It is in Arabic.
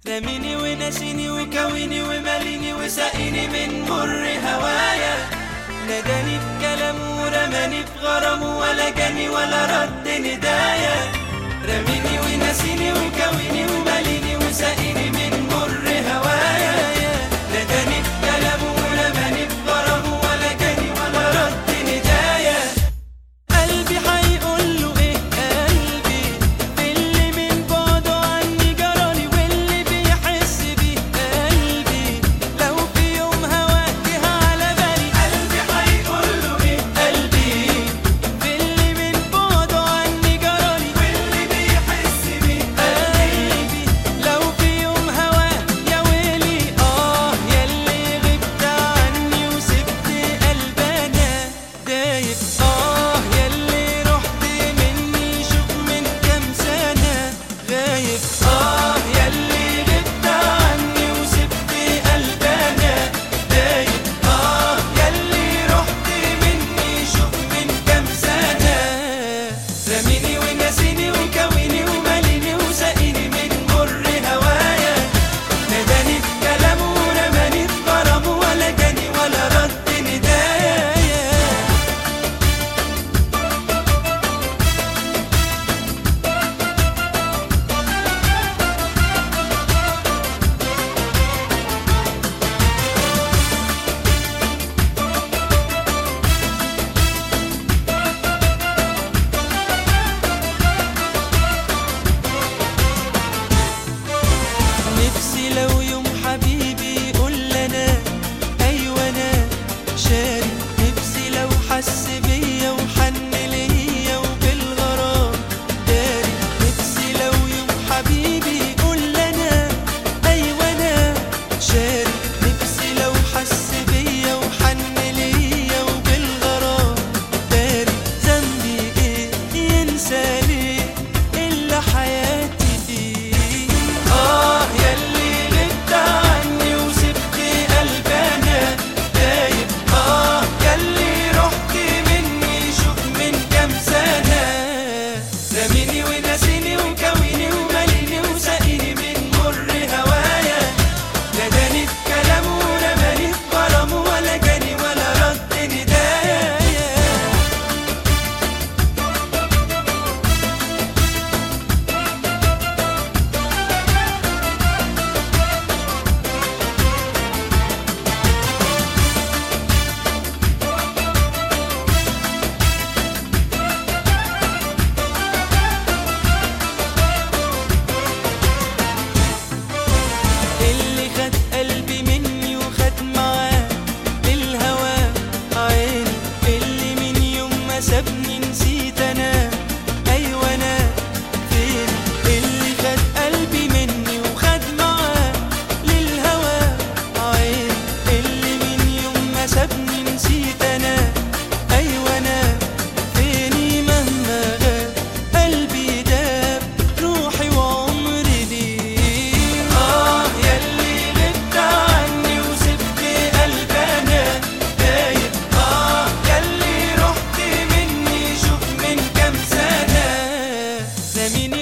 رميني ونسيني وكويني وماليني وسقيني من مر هوايا. ناداني بكلامه ورماني بغرامه ولا جاني ولا رد ندايا. رميني ونسيني وكويني وماليني وسقيني من مر هوايا. ناداني بكلامه ورماني بغرامه ولا جاني ولا رد ندايا. قلبي هيقوله ايه قلبي باللي من بعده عني جرالي واللي بيحس بيه قلبي لو في يوم هواه جه على بالي. قلبي هيقوله ايه قلبي باللي من بعده عني جرالي واللي بيحس بيه قلبي لو في يوم هواه. يا ويلي ياللي غبت عني وسبت قلبنا دايب. ياللي رحت مني شوف من كام سنة غايب. ياللي غبت عني وسبت قلبنا دايب. ياللي رحت مني شوف من كام سنة. رميني ونسيني وكويني وماليني وسقيني من مر هوايا. ناداني بكلامه ورماني بغرامه ولا جاني ولا رد ندايا. نفسي لو يوم حبيبي يقول لنا ايوه انا شاري. نفسي لو حس بيا وحن ليا وبالغرام داري. نفسي لو يوم حبيبي يقول لنا ايوه انا شاري. نفسي لو حس بيا وحن ليا وبالغرام داري. ذنبي ايه ينسى ليه الا حياتي فيه. ياللي غبت عني وسبت قلبنا دايب. ياللي رحت مني شوف من كام سنة. رميني ونسيني وكويني وماليني وسقيني من مر هوايا. ناداني بكلامه ورماني بغرامه ولا جاني ولا رد ندايا. اللي خد قلبي مني وخد معاه للهوى عيني. اللي من يوم ما سابني نسيت انا ايوه انا فين. اللي خد قلبي مني وخد معاه للهوى عيني. اللي من يوم ما سابني نسيت انا ايوه انا فيني. مهما غاب قلبي داب روحي وعمري ليه. ياللي غبت عني وسبت قلبنا دايب. ياللي رحت مني شوف من كام سنة. رميني